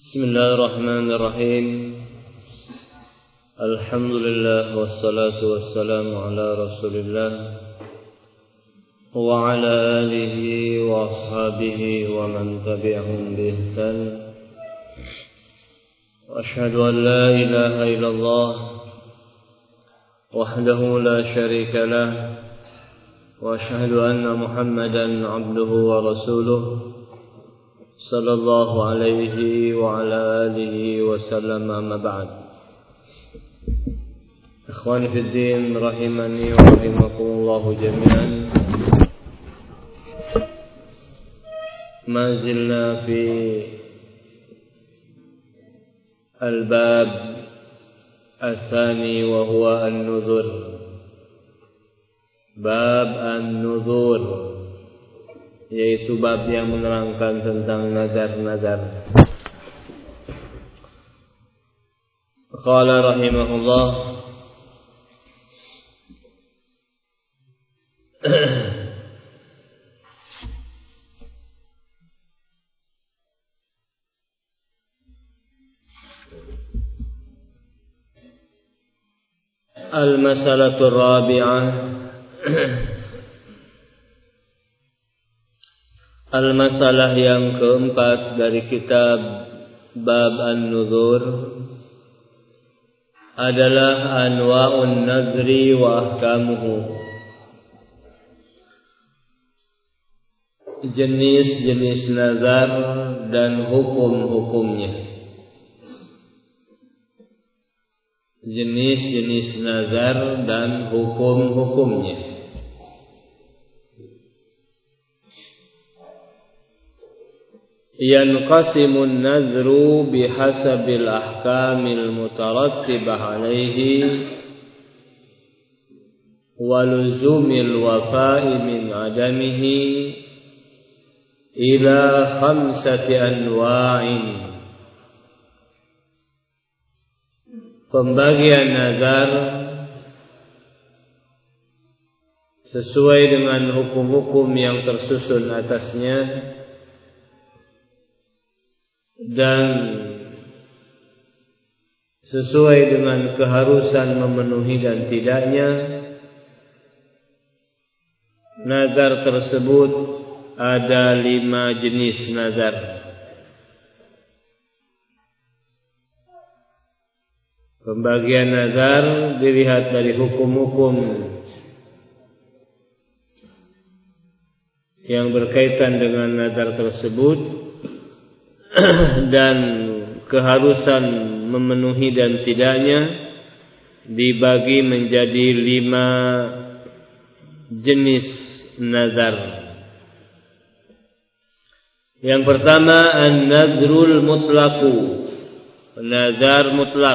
Bismillahirrahmanirrahim. Alhamdulillah wassalatu wassalamu ala Rasulillah wa ala alihi wa ashabihi wa man tabi'ahum bi ihsan. Wa ashhadu an la ilaha illallah wahdahu la syarika lah wa ashhadu anna Muhammadan abduhu wa rasuluh sallallahu alaihi wa ala alihi wa sallam, amma ba'd. Ikhwani fi din rahimani wa rahimakumullah jami'an. Ma zilna fi al-bab al-thani wa huwa an-nuzur. Bab an-nuzur, yaitu bab yang menerangkan tentang nazar-nazar. Qala rahimahullah, al-masalatu rabi'ah, al-masalah yang keempat dari kitab Bab An-Nuzur adalah anwa'un nazri wa ahkamuhu, jenis-jenis nazar dan hukum-hukumnya. Jenis-jenis nazar dan hukum-hukumnya. Yanqasimu an-nadhru bihasabil ahkamil mutarattibah alaihi wa luzumil wafa'i min adamihi ila khamsati anwa'in. Pembagian nazar sesuai dengan hukum-hukum yang tersusun atasnya dan sesuai dengan keharusan memenuhi dan tidaknya. Nazar tersebut ada 5 jenis nazar. Pembagian nazar dilihat dari hukum-hukum yang berkaitan dengan nazar tersebut dan keharusan memenuhi dan tidaknya, dibagi menjadi 5 jenis nazar. Yang pertama, an-nazrul mutlaqu, nazar mutlak.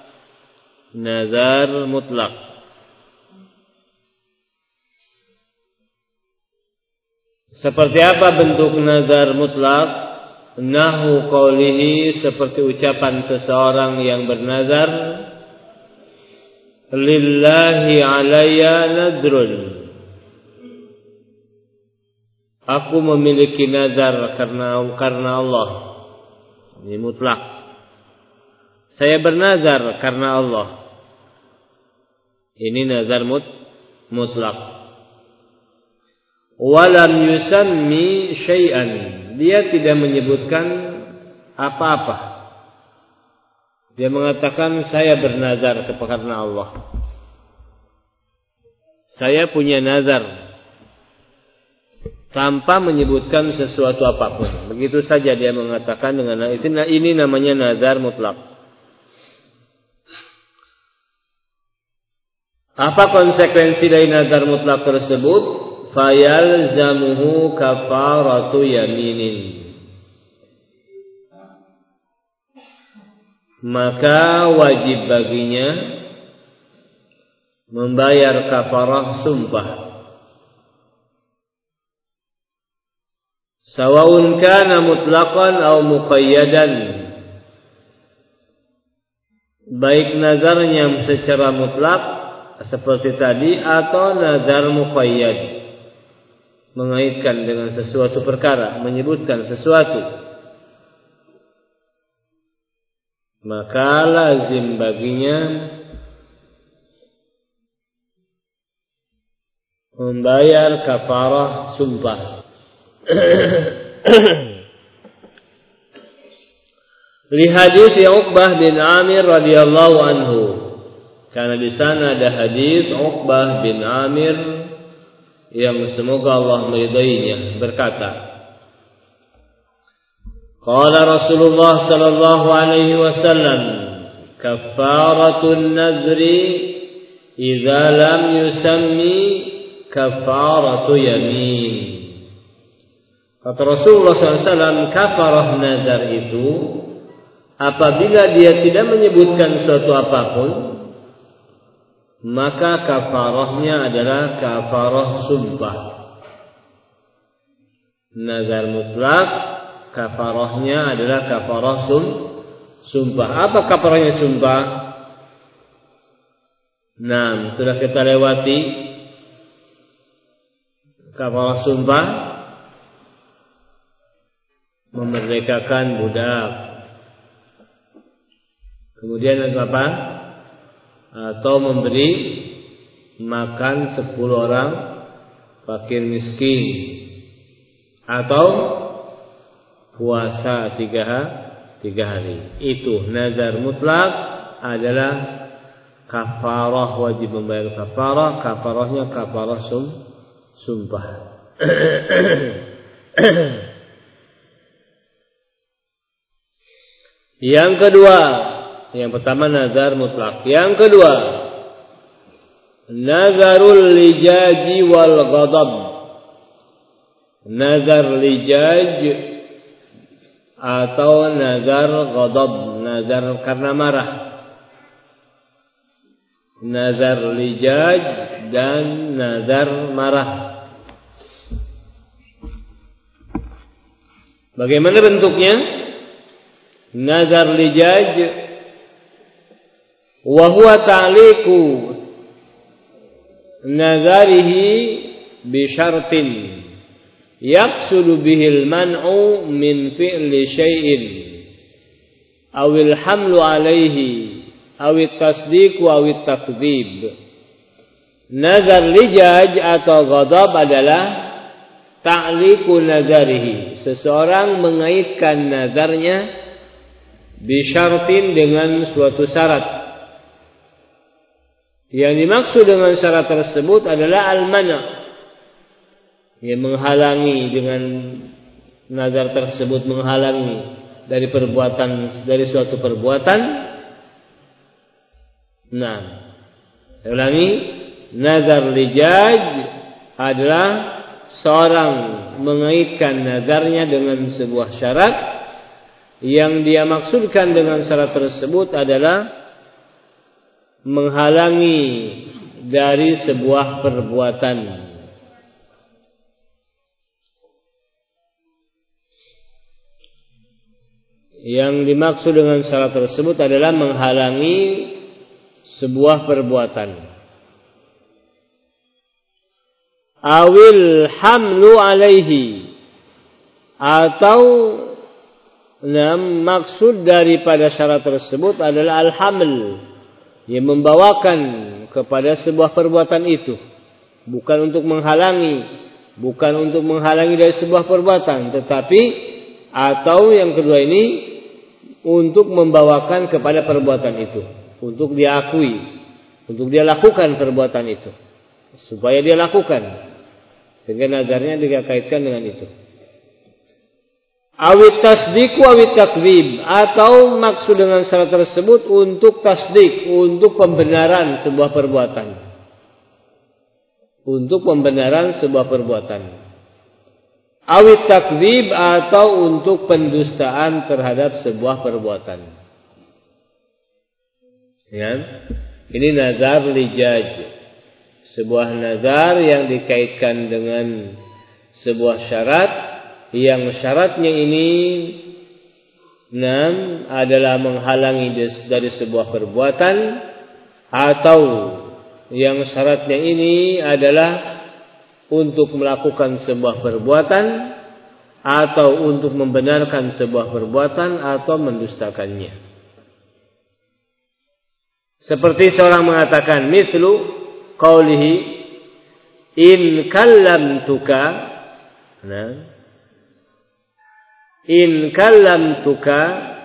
Nazar mutlak. Seperti apa bentuk nazar mutlak? Nahu qawlihi, seperti ucapan seseorang yang bernazar, lillahi alayya nadrun, aku memiliki nazar karena Allah. Ini mutlak. Saya bernazar karena Allah. Ini nazar mutlak. Walam yusammi syai'an, dia tidak menyebutkan apa-apa. Dia mengatakan saya bernazar karena Allah. Saya punya nazar, tanpa menyebutkan sesuatu apapun. Begitu saja dia mengatakan dengan itu. Ini namanya nazar mutlak. Apa konsekuensi dari nazar mutlak tersebut? Fayalzamuhu kafaratu yaminin, maka wajib baginya membayar kafarah sumpah. Sawaun kana mutlaqan aw muqayyadan, baik nazarnya secara mutlak seperti tadi atau nazar muqayyad, mengaitkan dengan sesuatu perkara, menyebutkan sesuatu. maka lazim baginya membayar kafarah sumpah. Li hadis Uqbah bin Amir radhiyallahu anhu, karena di sana ada hadis Uqbah bin Amir yang semoga Allah meridainya berkata, qala Rasulullah sallallahu alaihi wasallam, kafaratun nadri idza lam yusammi kafaratu yamin. Kata Rasulullah SAW, kafarah nazar itu apabila dia tidak menyebutkan suatu apapun, maka kafarahnya adalah kafarah sumpah. Nazar mutlak, kafarahnya adalah kafarah sumpah. Apa kafarahnya sumpah? Nah, sudah kita lewati kafarah sumpah, memerdekakan budak. Kemudian apa? Atau memberi makan 10 orang fakir miskin. Atau puasa 3 hari. Itu nazar mutlak adalah kafarah, wajib membayar kafarah. Kafarahnya kafarah sumpah. Yang kedua, yang pertama nazar mutlak. Yang kedua, nazarul lijaji wal ghadab. Nazar lijaj atau nazar ghadab, nazar karena marah. Nazar lijaj dan nazar marah. Bagaimana bentuknya? Nazar lijaj wa huwa ta'liqu nazarihi bi syartin yaqsudu bihil man'u min fi'li syai'in awil hamlu alaihi awit tasdiq wa awit takdzib. Nazar lijaj atau ghadab adalah ta'liqu nazarihi, seseorang mengaitkan nazarnya bisyartin dengan suatu syarat. Yang dimaksud dengan syarat tersebut adalah al-mana', yang menghalangi, dengan nazar tersebut menghalangi dari perbuatan, dari suatu perbuatan. Nah, saya ulangi, nazar lijaj adalah seorang mengaitkan nazarnya dengan sebuah syarat. Yang dia maksudkan dengan syarat tersebut adalah menghalangi dari sebuah perbuatan. Yang dimaksud dengan syarat tersebut adalah menghalangi sebuah perbuatan. Awil hamlu alaihi, atau maksud daripada syarat tersebut adalah al-haml, yang membawakan kepada sebuah perbuatan itu, bukan untuk menghalangi, bukan untuk menghalangi dari sebuah perbuatan, tetapi atau yang kedua ini untuk membawakan kepada perbuatan itu, untuk dia akui, untuk dia lakukan perbuatan itu, supaya dia lakukan, sehingga nazarnya dikaitkan dengan itu. Awit tasdik wa awit takdzib, atau maksud dengan syarat tersebut untuk tasdik, untuk pembenaran sebuah perbuatan, untuk pembenaran sebuah perbuatan. Awit takdzib, atau untuk pendustaan terhadap sebuah perbuatan. Ya, ini nazar lijaj, sebuah nazar yang dikaitkan dengan sebuah syarat, yang syaratnya ini adalah menghalangi dari sebuah perbuatan, atau yang syaratnya ini adalah untuk melakukan sebuah perbuatan, atau untuk membenarkan sebuah perbuatan, atau mendustakannya. Seperti seorang mengatakan mislu qaulihi in kallamtuka, nah, in kallamtuka,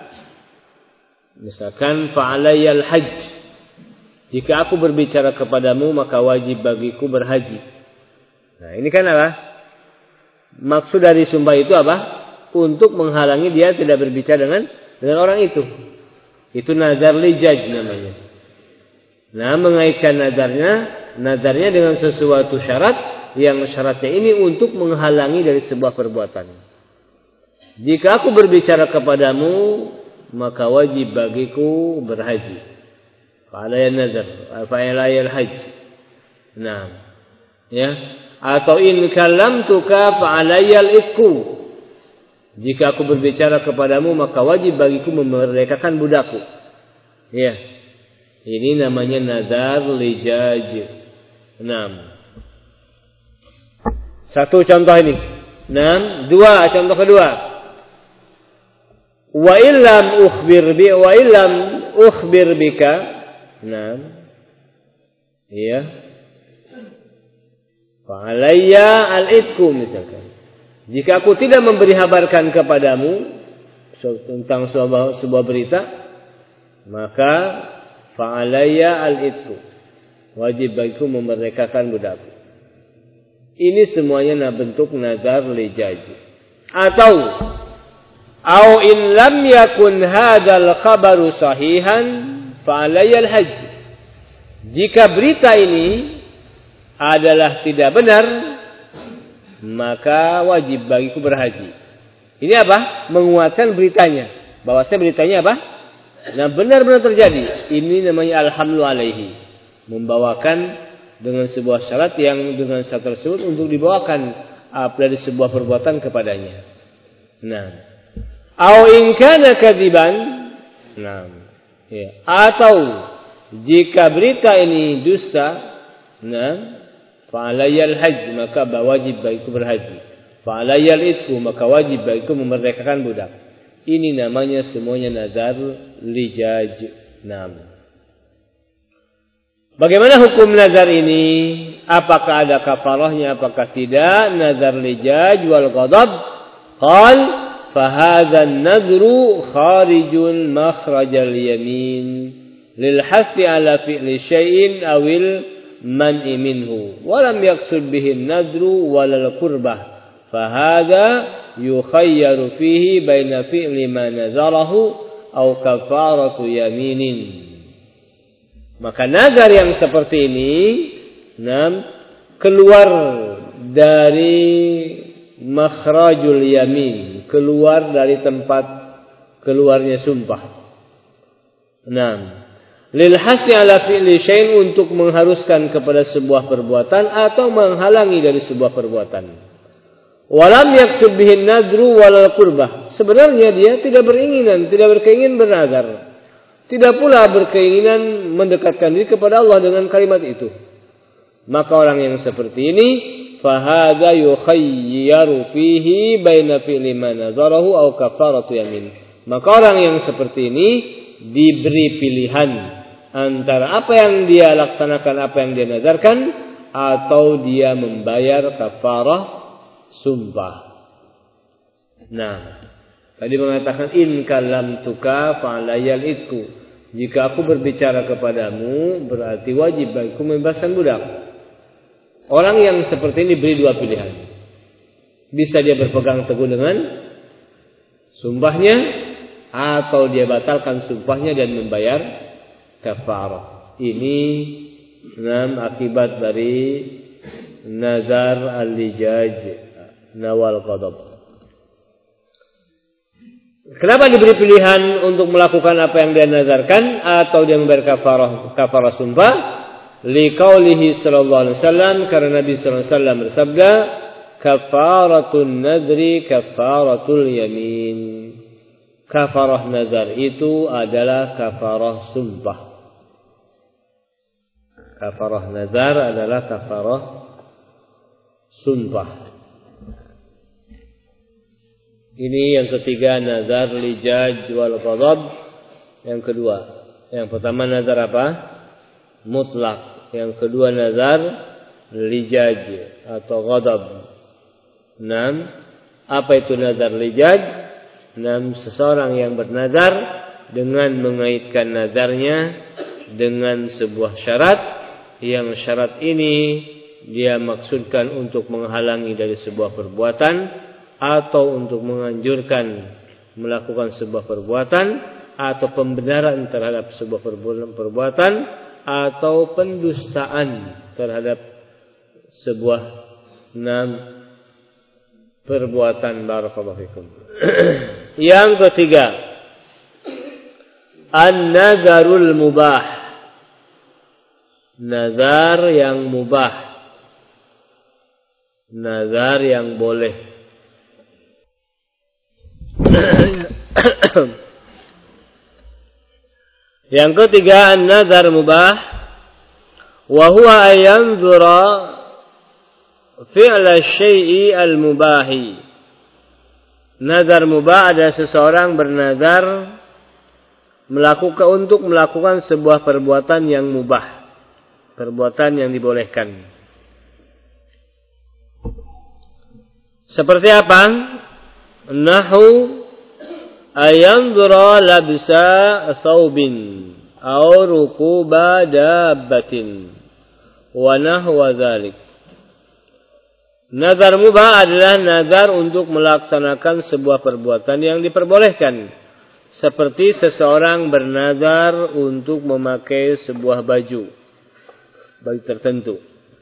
misalkan fa'alayyal hajj, jika aku berbicara kepadamu maka wajib bagiku berhaji. Nah, ini kan apa? Maksud dari sumpah itu apa? Untuk menghalangi dia tidak berbicara dengan orang itu. Itu nazar lijaj namanya. Nah, mengaitkan nazarnya dengan sesuatu syarat yang syaratnya ini untuk menghalangi dari sebuah perbuatan. Jika aku berbicara kepadamu maka wajib bagiku berhaji. Fa'alayya nazar, fa'alayya al-hajj. Nah, ya. Atau in kallamtuka fa'alayya al-itqu. Jika aku berbicara kepadamu maka wajib bagiku memerdekakan budakku. Ya. Ini namanya nazar lijaj. 6. Satu contoh ini. 6. Dua, contoh kedua. Wa illam ukhbir bika. 6. Iya. Fa'alayya al-itqu misalkan. Jika aku tidak memberi habarkan kepadamu tentang sebuah berita, maka fa'alayya al-itqu, wajib bagiku memerdekakan budakku. Ini semuanya bentuk nazar lijaj. Atau in lam yakun hadzal khabaru sahihan fa'alayya al-hajj. Jika berita ini adalah tidak benar, maka wajib bagiku berhaji. Ini apa? Menguatkan beritanya. Bahwasanya beritanya apa? Nah, benar-benar terjadi. Ini namanya alhamlu alaihi. Membawakan dengan sebuah syarat yang dengan syarat tersebut untuk dibawakan dari sebuah perbuatan kepadanya. Nah, au in kana kadziban. Nah, ya. Atau jika berita ini dusta, nah, fa'alayyal hajj, maka wajib bagiku berhaji. Fa'alayyal itqu, maka wajib bagiku memerdekakan budak. Ini namanya semuanya nazar lijaj. Bagaimana hukum nazar ini? Apakah ada kafarahnya, apakah tidak? Nazar lijaj wal ghadab. Qal fahadha an-nadru kharijun makhrajal yamin lil hasi ala fi'li syai'in awil man'i minhu wa lam yaqsud bihi an-nadru walal qurbah. Fahadha yukhayyaru fihi baina fi'li ma nazarahu aw kafaratu yaminin. Maka nazar yang seperti ini keluar dari makhrajul yamin, keluar dari tempat keluarnya sumpah. Lil hasi ala fi'li syai'in, untuk mengharuskan kepada sebuah perbuatan atau menghalangi dari sebuah perbuatan. Walam yaqsud bihin nadru walal qurbah. Sebenarnya dia tidak berkeinginan bernazar. Tidak pula berkeinginan mendekatkan diri kepada Allah dengan kalimat itu. Maka orang yang seperti ini fahadha yukhayyaru fihi baina fi'li ma nazarahu aw kafaratu yamin. Maka orang yang seperti ini diberi pilihan antara apa yang dia laksanakan, apa yang dia nazarkan, atau dia membayar kafarah sumpah. Nah, tadi mengatakan in kallamtuka fa'alayyal itqu. Jika aku berbicara kepadamu berarti wajib bagiku membebaskan budak. Orang yang seperti ini beri dua pilihan. Bisa dia berpegang teguh dengan sumpahnya, atau dia batalkan sumpahnya dan membayar kafarah. Ini akibat dari nazar al-lijaj nawal qadab. Kenapa diberi pilihan untuk melakukan apa yang dia nazarkan atau dia membayar kafarah sumpah? Liqaulihi sallallahu alaihi wasallam, karena Nabi sallallahu alaihi wasallam bersabda, kafaratun nadri kafaratul yamin. Kafarah nazar itu adalah kafarah sumpah. Kafarah nazar adalah kafarah sumpah. Ini yang ketiga, nazar lijaj wal ghadab. Yang kedua, Yang pertama nazar apa? Mutlak. Yang kedua nazar lijaj atau ghadab. 6. Apa itu nazar lijaj? 6. Seseorang yang bernazar dengan mengaitkan nazarnya dengan sebuah syarat, yang syarat ini dia maksudkan untuk menghalangi dari sebuah perbuatan atau untuk menganjurkan melakukan sebuah perbuatan atau pembenaran terhadap sebuah perbuatan atau pendustaan terhadap sebuah perbuatan. Barakallahu fikum. Yang ketiga, an-nazarul mubah. Nazar yang mubah. Nazar yang boleh. Yang ketiga, an-nazar mubah wa huwa ayanzura fi'la syai'i al-mubahi. Nazar mubah adalah seseorang bernazar untuk melakukan sebuah perbuatan yang mubah, perbuatan yang dibolehkan. Seperti apa? Nahu ayanzura labsa thawbin aw rukuba dabbatin wa nahwa dzalik. Nazar mubah adalah nazar untuk melaksanakan sebuah perbuatan yang diperbolehkan. Seperti seseorang bernazar untuk memakai sebuah baju tertentu.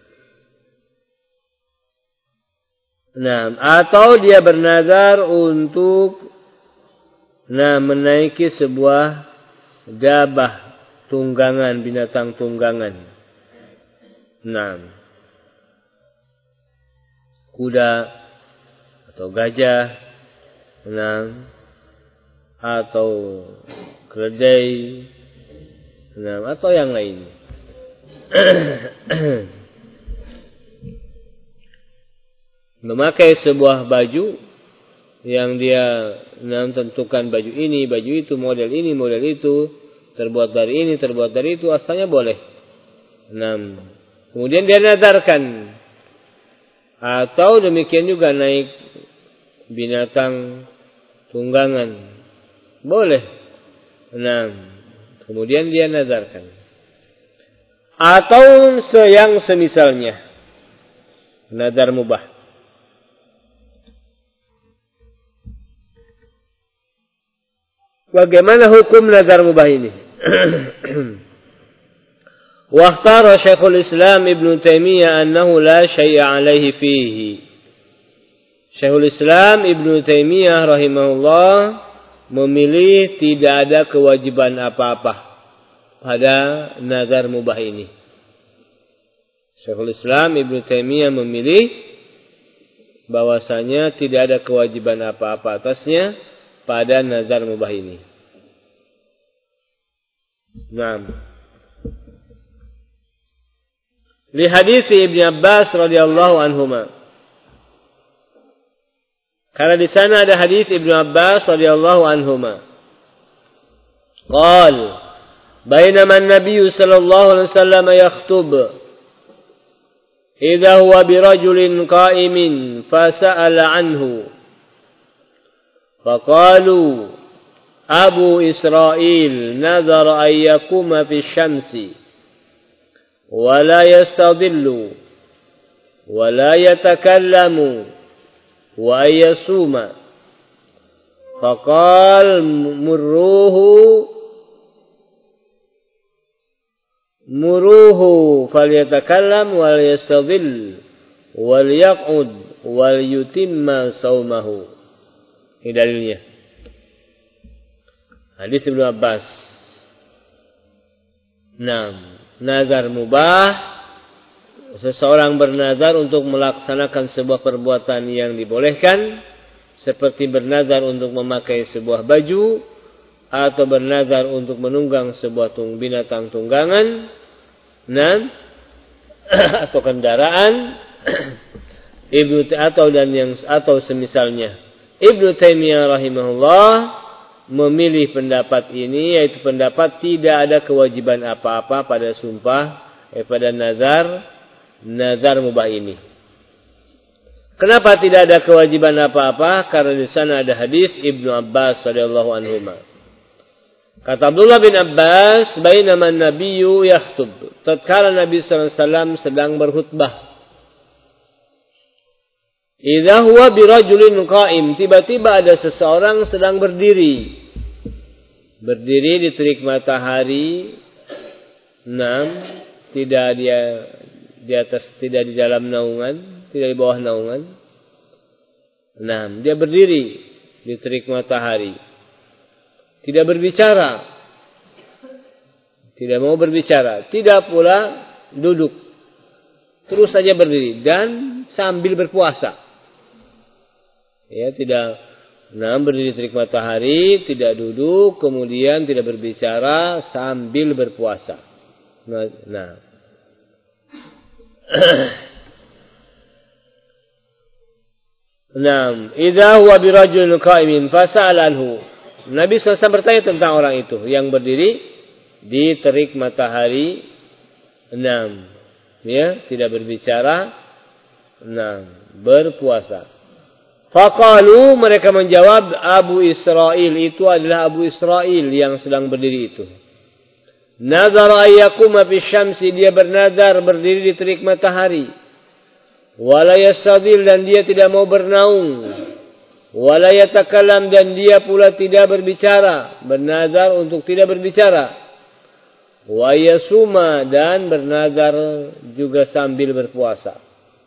Nah, atau dia bernazar untuk menaiki sebuah dabah, tunggangan, binatang tunggangan. Nah, kuda atau gajah, atau keledai, atau yang lain. Memakai sebuah baju yang dia tentukan, baju ini, baju itu, model ini, model itu, terbuat dari ini, terbuat dari itu, asalnya boleh. Kemudian dia nazarkan. Atau demikian juga naik binatang tunggangan, boleh. Kemudian dia nazarkan. Atau yang semisalnya, nazar mubah. Bagaimana hukum nazar mubah ini? Wakhtara Syekhul Islam Ibn Taimiyah annahu la syai'a alaihi fihi. Syekhul Islam Ibn Taimiyah rahimahullah memilih tidak ada kewajiban apa-apa pada nazar mubah ini. Syekhul Islam Ibn Taimiyah memilih bahwasanya tidak ada kewajiban apa-apa atasnya pada nazar mubah ini. Li hadis Ibnu Abbas radhiyallahu anhuma. Karena di sana ada hadis Ibnu Abbas radhiyallahu anhuma. Qal, bainama an-nabiy sallallahu alaihi wasallam yakhutub, idza huwa bi rajulin qa'imin fasa'ala anhu. Faqalu Abu Israil nadhara an yakuma fi syamsi ولا يستظل ولا يتكلم وأن يصوم فقال مروه فليتكلم ولا يستظل وليقعد وليتم صومه. Ini dalilnya. Hadis Ibnu Abbas. Nazar mubah, seseorang bernazar untuk melaksanakan sebuah perbuatan yang dibolehkan, seperti bernazar untuk memakai sebuah baju atau bernazar untuk menunggang sebuah binatang tunggangan, atau kendaraan, atau semisalnya. Ibnu Taimiyah rahimahullah memilih pendapat ini, yaitu pendapat tidak ada kewajiban apa-apa pada sumpah, pada nazar mubah ini. Kenapa tidak ada kewajiban apa-apa? Karena di sana ada hadis Ibnu Abbas radhiyallahu anhuma. Kata Abdullah bin Abbas, bainama an-nabiyyu yakhthub, tatkala Nabi sallallahu alaihi wasallam sedang berkhutbah. Idza huwa birajulin qa'im, tiba-tiba ada seseorang sedang berdiri. Berdiri di terik matahari. Tidak dia di atas, tidak di dalam naungan, tidak di bawah naungan. Dia berdiri di terik matahari. Tidak berbicara. Tidak mau berbicara. Tidak pula duduk. Terus saja berdiri dan sambil berpuasa. Ya, tidak berdiri di terik matahari, tidak duduk, kemudian tidak berbicara sambil berpuasa. Idza huwa birajulin qa'imin fasa'ala anhu. Nabi SAW bertanya tentang orang itu yang berdiri di terik matahari. Tidak berbicara, berpuasa. Faqalu, mereka menjawab, Abu Israil, itu adalah Abu Israil yang sedang berdiri itu. Nazara ayyakuma fi syamsi, dia bernazar berdiri di terik matahari. Wala yastadil, dan dia tidak mau bernaung. Wala yatakallam, dan dia pula tidak berbicara, bernazar untuk tidak berbicara. Wa yasuma, dan bernazar juga sambil berpuasa.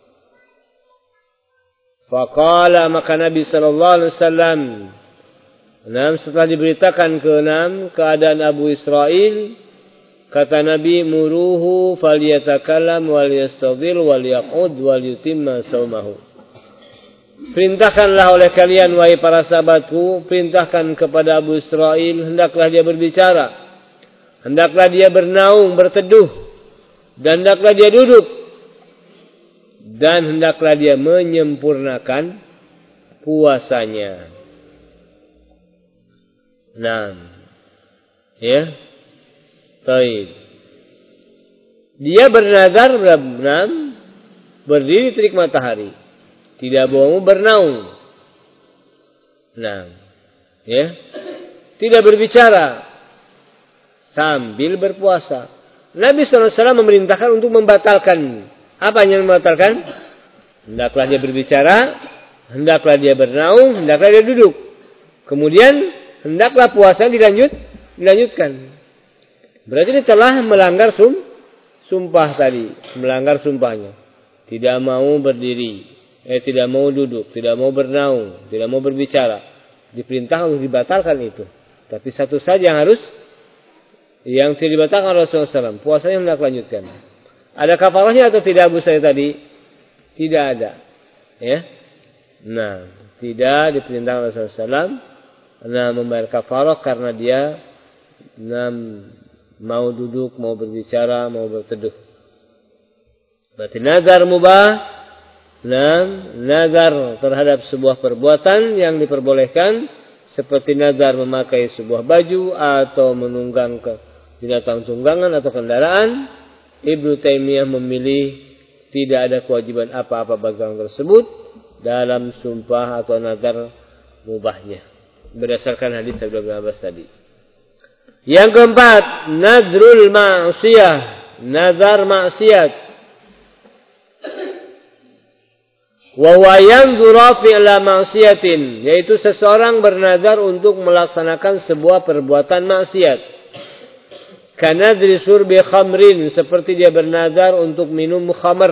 Faqala, maka Nabi sallallahu alaihi wasallam setelah diberitakan keadaan Abu Israil, kata Nabi, muruhu falyatakallam wal yastadhil wal yaqud wal yutimma saumahu. Perintahkanlah oleh kalian, wahai para sahabatku, perintahkan kepada Abu Israil, hendaklah dia berbicara, hendaklah dia bernaung, berteduh, dan hendaklah dia duduk, dan hendaklah dia menyempurnakan puasanya. Baik. Dia bernazar berdiri terik matahari, tidak mau bernaung. Tidak berbicara sambil berpuasa. Nabi SAW memerintahkan untuk membatalkan. Apa yang membatalkan? Hendaklah dia berbicara, hendaklah dia bernaung, hendaklah dia duduk. Kemudian hendaklah puasa dilanjutkan. Berarti dia telah melanggar sumpah tadi, melanggar sumpahnya. Tidak mau berdiri, tidak mau duduk, tidak mau bernaung, tidak mau berbicara. Diperintahkan untuk dibatalkan itu. Tapi satu saja yang tidak dibatalkan Rasulullah SAW, puasanya hendak lanjutkan. Ada kafarahnya atau tidak Abu Sa'id tadi? Tidak ada. Tidak diperintahkan Rasulullah SAW membayar kafarah karena dia mau duduk, mau berbicara, mau berteduh. Berarti nazar mubah, nazar terhadap sebuah perbuatan yang diperbolehkan, seperti nazar memakai sebuah baju atau menunggang binatang tunggangan atau kendaraan. Ibnu Taimiyah memilih tidak ada kewajiban apa-apa bagi orang tersebut dalam sumpah atau nazar mubahnya, berdasarkan hadis Ibnu Abbas tadi. Yang keempat, nazrul ma'siyah, nazar maksiat. Wa huwa yanzuru fi'la ma'siyatin, yaitu seseorang bernazar untuk melaksanakan sebuah perbuatan maksiat. Kanadri surbi khamrin, seperti dia bernazar untuk minum khamr.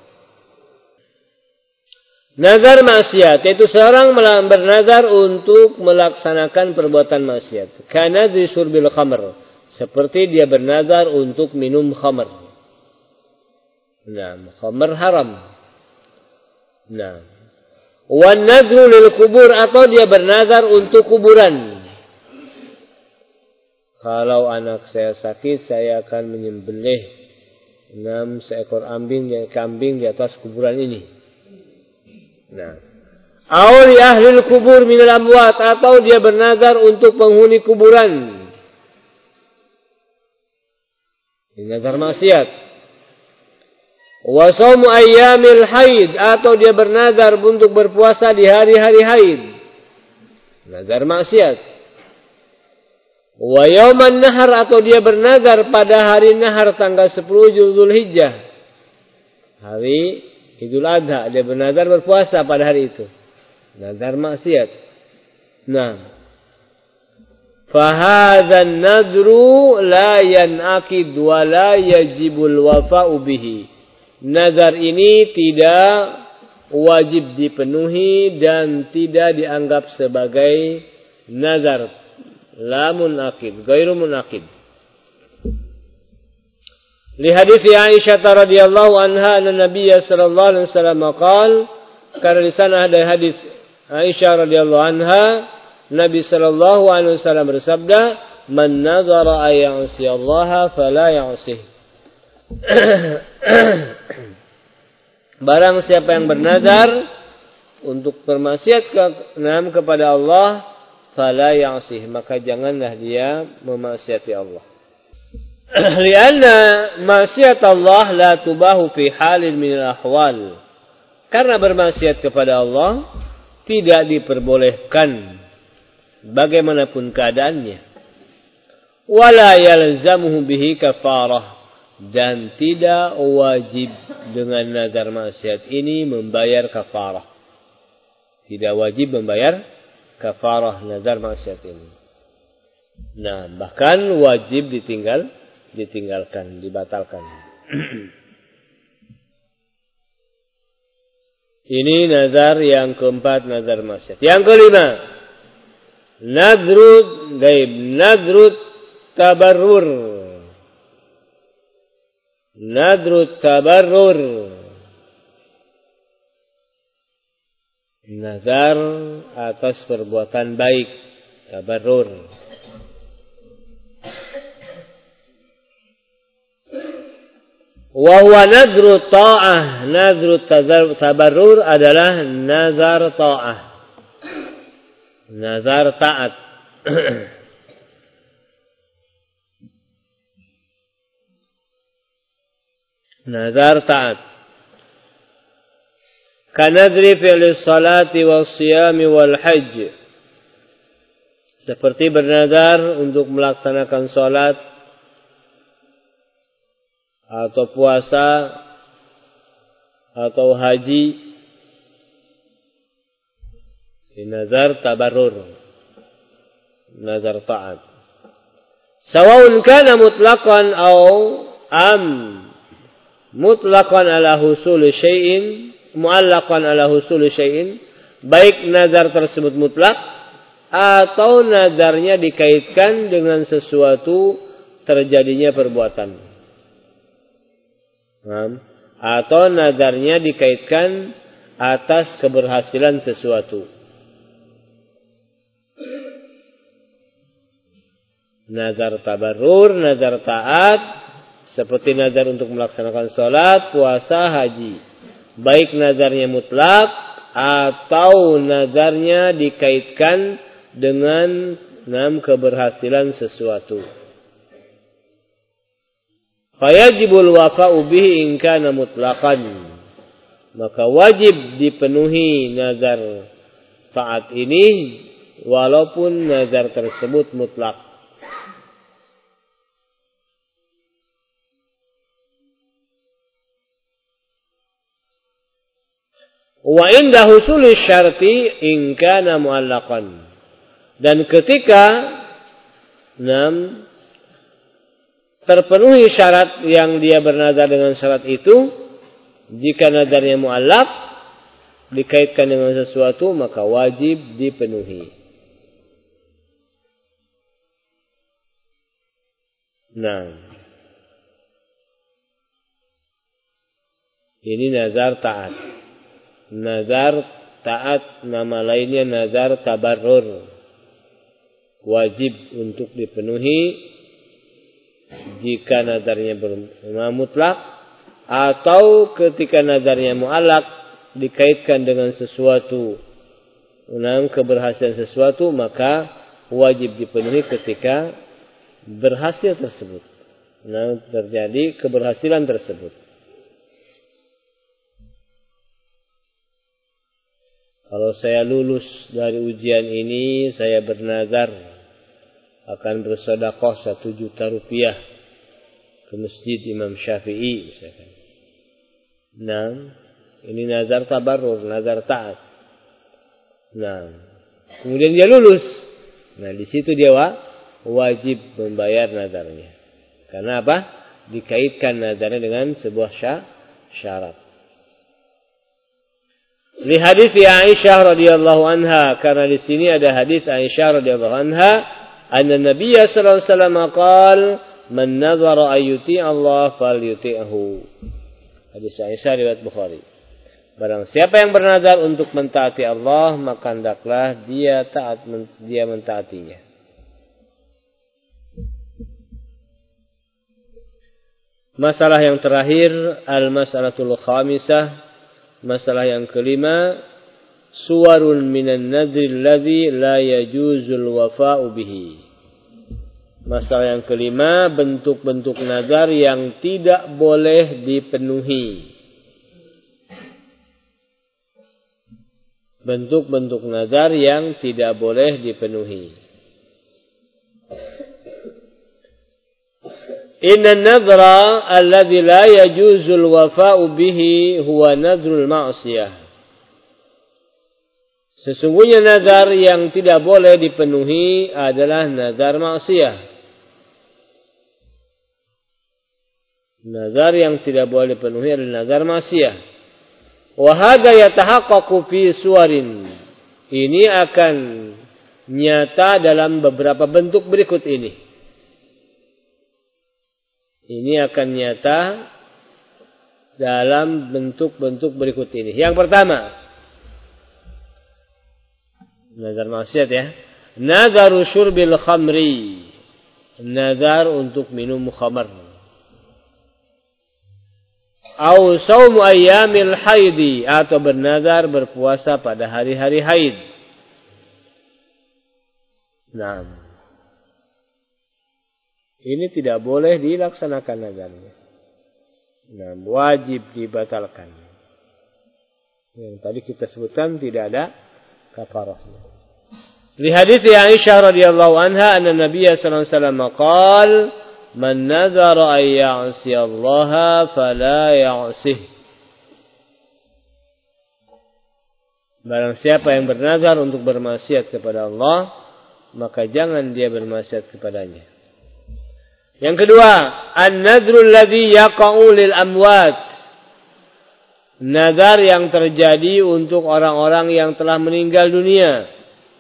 Nazar maksiat, yaitu seorang bernazar untuk melaksanakan perbuatan maksiat. Kanadri surbil khamr, seperti dia bernazar untuk minum khamr. Khamr haram. Wan nadru lil kubur, atau dia bernazar untuk kuburan. Kalau anak saya sakit, saya akan menyembelih 6 seekor kambing di atas kuburan ini. Auli ahlil kubur minal amwat, atau dia bernazar untuk penghuni kuburan. Ini nazar maksiat. Wa shaumu ayyamil haid, atau dia bernazar untuk berpuasa di hari-hari haid. Nazar maksiat. Wa yauman nahar, atau dia bernazar pada hari nahar tanggal 10 Zulhijjah. Hari Idul Adha, dia bernazar berpuasa pada hari itu. Nazar maksiat. Nah, fahadzan nadru la yanaqid wa la yajibul wafa'u bihi. Nazar ini tidak wajib dipenuhi dan tidak dianggap sebagai nazar. La munaqid, ghairu munaqid. Li hadits Aisyah radhiyallahu anha anna Nabiy sallallahu alaihi wasallam qala, karena di sana ada hadis Aisyah radhiyallahu anha, Nabi sallallahu alaihi wasallam bersabda, "Man nadhara ay ya'si Allah fala ya'sih." Barang siapa yang bernazar untuk bermaksiat kepada Allah, fala ya'sih, maka janganlah dia memaksiati Allah. Lianna maksiat Allah la tubahu fi halin minal ahwal. Karena bermaksiat kepada Allah tidak diperbolehkan bagaimanapun keadaannya. Wala yalzamuhu bihi kafarah, dan tidak wajib dengan nazar maksiat ini membayar kafarah. Tidak wajib membayar kafarah nazar maksiat ini. Nah, bahkan wajib ditinggalkan, dibatalkan. Ini nazar yang keempat, nazar maksiat. Yang kelima, nadrut tabarrur. Nadrut tabarrur. Nazar atas perbuatan baik, tabarrur. Wa huwa nadru ta'ah. Nadru tabarrur adalah nazar ta'ah. Nazar taat. Nazar taat. Kanadri fi'li salati was siyami wal hajj. Seperti bernazar untuk melaksanakan salat atau puasa atau haji. Nazar tabarrur, nazar ta'at. Sawa'un kana mutlaqan aw am, mutlaqan ala husul syai'in, mu'allaqan ala husul syai'in, baik nazar tersebut mutlak atau nazarnya dikaitkan dengan sesuatu terjadinya perbuatan. Atau nazarnya dikaitkan atas keberhasilan sesuatu. Nazar tabarrur, nazar taat, seperti nazar untuk melaksanakan salat, puasa, haji. Baik nazarnya mutlak atau nazarnya dikaitkan dengan keberhasilan sesuatu. Fayajibul wafa'u bihi in kana mutlaqan. Maka wajib dipenuhi nazar taat ini walaupun nazar tersebut mutlak. Wa inda husuli syarti in kana mu'allaqan. Dan ketika terpenuhi syarat yang dia bernazar dengan syarat itu, jika nazarnya mu'allaq dikaitkan dengan sesuatu, maka wajib dipenuhi. Nah, ini nazar taat. Nazar taat nama lainnya nazar tabarrur. Wajib untuk dipenuhi jika nazarnya mutlak atau ketika nazarnya mu'allaq dikaitkan dengan sesuatu keberhasilan sesuatu, maka wajib dipenuhi ketika berhasil tersebut. Terjadi keberhasilan tersebut. Kalau saya lulus dari ujian ini, saya bernazar akan bersedekah 1 juta rupiah ke masjid Imam Syafi'i misalkan. Ini nazar tabarrur, nazar taat. Kemudian dia lulus. Di situ dia wajib membayar nazarnya. Karena apa? Dikaitkan nazarnya dengan sebuah syarat. Li hadis Aisyah radhiyallahu anha, karena di sini ada hadis Aisyah radhiyallahu anha, anna Nabiy sallallahu alaihi wasallam qala, "Man nazara ayyuti Allah falyuti'hu." Hadis Aisyah riwayat Bukhari. Barang siapa yang bernazar untuk mentaati Allah, maka hendaklah dia mentaatinya. Masalah yang terakhir, al-mas'alatul khamisah. Masalah yang kelima, suwarun minan nadri alladhi la yajuzul wafa'u bihi. Masalah yang kelima, bentuk-bentuk nazar yang tidak boleh dipenuhi. Bentuk-bentuk nazar yang tidak boleh dipenuhi. Inna nadhra alladhi la yajuzul wafa'u bihi huwa nadhrul ma'siyah. Sesungguhnya nazar yang tidak boleh dipenuhi adalah nazar maksiyah. Nazar yang tidak boleh dipenuhi adalah nazar maksiyah. Wa hadza yatahaqqaqu fi suwarin. Ini akan nyata dalam beberapa bentuk berikut ini. Ini akan nyata dalam bentuk-bentuk berikut ini. Yang pertama, nazar maksiat ya. Nazaru syurbil khamri. Nazar untuk minum khamar. Au saumu ayyamil haidi, atau bernazar berpuasa pada hari-hari haid. Ini tidak boleh dilaksanakan nazarnya. Wajib dibatalkan. Yang tadi kita sebutkan tidak ada kafarahnya. Li hadits Aisyah radhiyallahu anha anna Nabiy sallallahu alaihi wasallam qala, "Man nazara ay ya'si Allah fala ya'sih." Barang siapa yang bernazar untuk bermaksiat kepada Allah, maka jangan dia bermaksiat kepadanya. Yang kedua, an-nadrul ladzi yaqa'u lil amwat. Nazar yang terjadi untuk orang-orang yang telah meninggal dunia.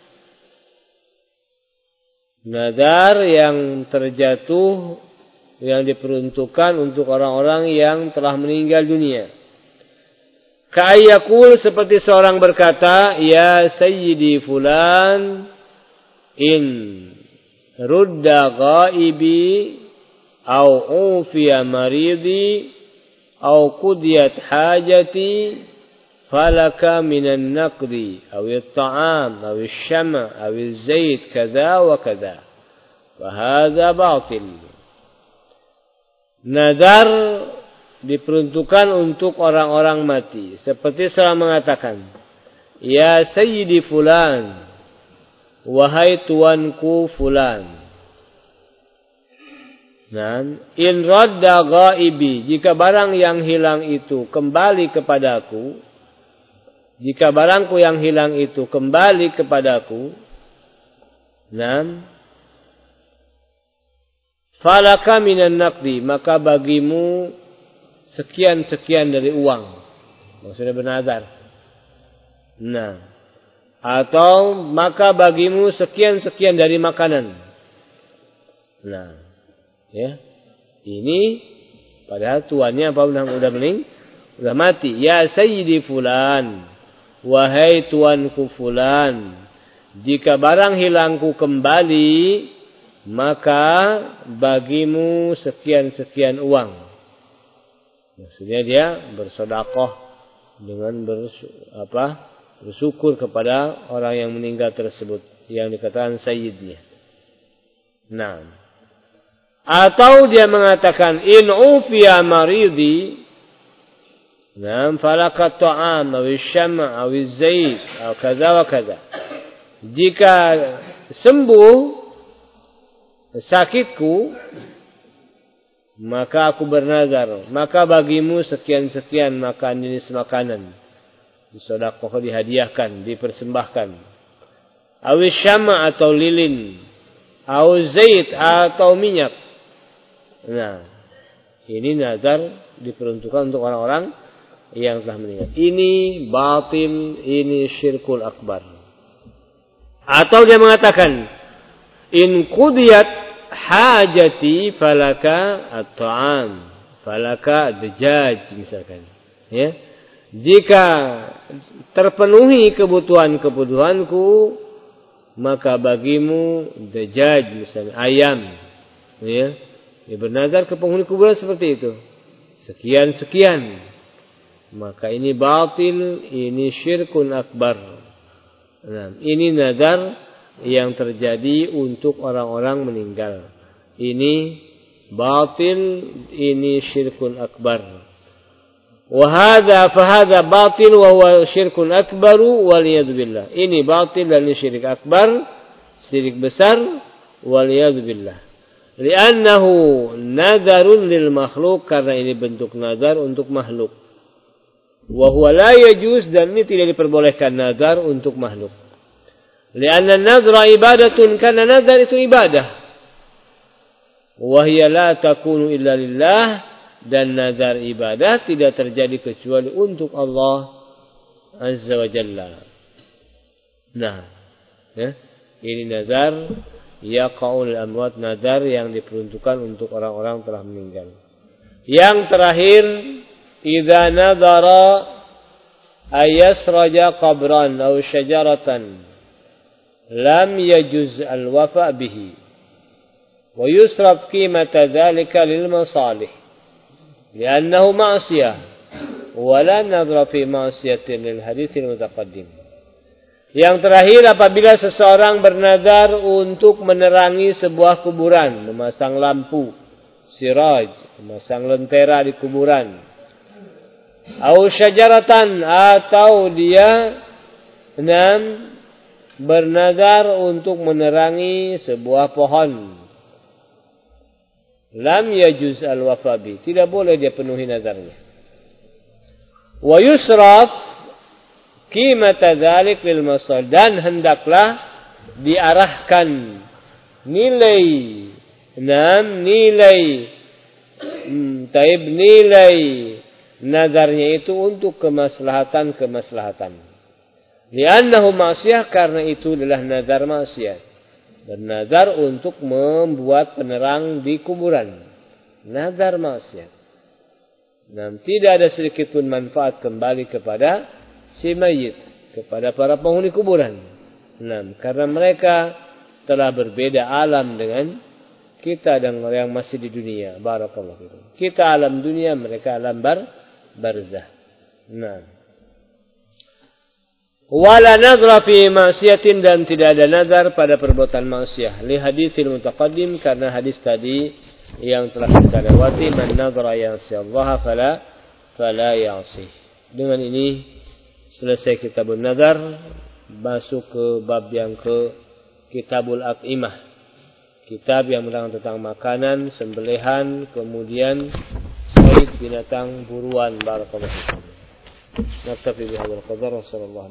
Nazar yang terjatuh, yang diperuntukkan untuk orang-orang yang telah meninggal dunia. Ka'ayyakul, seperti seorang berkata, "Ya sayyidi fulan, in rudda ghaibi au ufiya maridi au qudiyat hajati falaka minan naqdi au at-ta'am au ash-shama au az-zait kadza wa kadza wa hadza batil." Nazar diperuntukkan untuk orang-orang mati, seperti seorang mengatakan, "Ya sayyidi fulan, wahai tuanku fulan, in radda ghaibi, jika barang yang hilang itu kembali kepadaku, jika barangku yang hilang itu kembali kepadaku, falaka minan naqdi, maka bagimu sekian-sekian dari uang." Maksudnya bernazar. Atau maka bagimu sekian-sekian dari makanan. Ini padahal tuannya apa udah mati. "Ya sayyidi fulan, wahai tuanku fulan, jika barang hilangku kembali, maka bagimu sekian-sekian uang." Maksudnya dia bersedekah dengan bersyukur kepada orang yang meninggal tersebut yang dikatakan sayyidnya. Nah, atau dia mengatakan in ufiya maridi, nah, falaka ta'am aw syama' aw zait aw kaza wa kaza. Jika sembuh sakitku, maka aku bernazar, maka bagimu sekian-sekian makan jenis makanan, disedekah, dihadiahkan, dipersembahkan. Awis syama atau lilin, aw zait atau minyak. Nah, ini nazar diperuntukkan untuk orang-orang yang telah meninggal. Ini batil, ini syirkul akbar. Atau dia mengatakan in qudiyat hajati falaka at-ta'am, falaka dajjaj misalkan. Ya. Jika terpenuhi kebutuhan-kebutuhanku, maka bagimu dajjaj misalnya ayam. Ya. Dia bernazar ke penghuni kuburan seperti itu. Sekian-sekian. Maka ini batil, ini syirkun akbar. Nah, ini nazar yang terjadi untuk orang-orang meninggal. Ini batil, ini syirkun akbar. Fahadha batil wa huwa syirkun akbaru waliyadu billah. Ini batil dan ini syirik akbar, syirik besar, waliyadu billah. Li'annahu nazarun lil makhluk, karena ini bentuk nazar untuk makhluk. Wa huwa la yajuz, dan ini tidak diperbolehkan nazar untuk makhluk. Lianna nazra ibadatun, karena nazar itu ibadah. Wa hiya la takunu illa lillah, dan nazar ibadah tidak terjadi kecuali untuk Allah Azza wa Jalla. Nah, ya, ini nazar yaqaul amwat, nazar yang diperuntukkan untuk orang-orang telah meninggal. Yang terakhir, idza nadara ayasraja qabran aw syajaratan lam yajuz al-wafa bihi wa yusraf qimata dzalika lil masalih li'annahu ma'siyah wa la nadra fi ma'siyatin lil haditsil mutaqaddim. Yang terakhir, apabila seseorang bernazar untuk menerangi sebuah kuburan, memasang lampu siraj, memasang lentera di kuburan, au syajaratan, atau dia bernazar untuk menerangi sebuah pohon, lam yajuz al-wafabi, tidak boleh dia penuhi nazarnya. Wa yusraf qimata dzalik lil masal, dan hendaklah diarahkan nilai nazarnya itu untuk kemaslahatan. Li'annahu ma'siyah, karena itu adalah nazar maksiat. Bernazar untuk membuat penerang di kuburan. Nazar maksiat. Dan tidak ada sedikit pun manfaat kembali kepada si mayit, kepada para penghuni kuburan. Karena mereka telah berbeda alam dengan kita dan orang yang masih di dunia. Barakallahu fikum. Kita alam dunia, mereka alam barzah. Wala nazra fi ma'siyatin, dan tidak ada nazar pada perbuatan maksiat. Li haditsil mutaqaddim, karena hadis tadi yang telah kita lewati, man nazara ya'si Allah fala ya'si. Dengan ini selesai kitabun nazar, masuk ke bab yang ke kitabul at'imah. Kitab yang menerangkan tentang makanan, sembelihan, kemudian sayd, binatang buruan. Barakallahu fikum. Naktafi bihadzal qadar wa sallallahu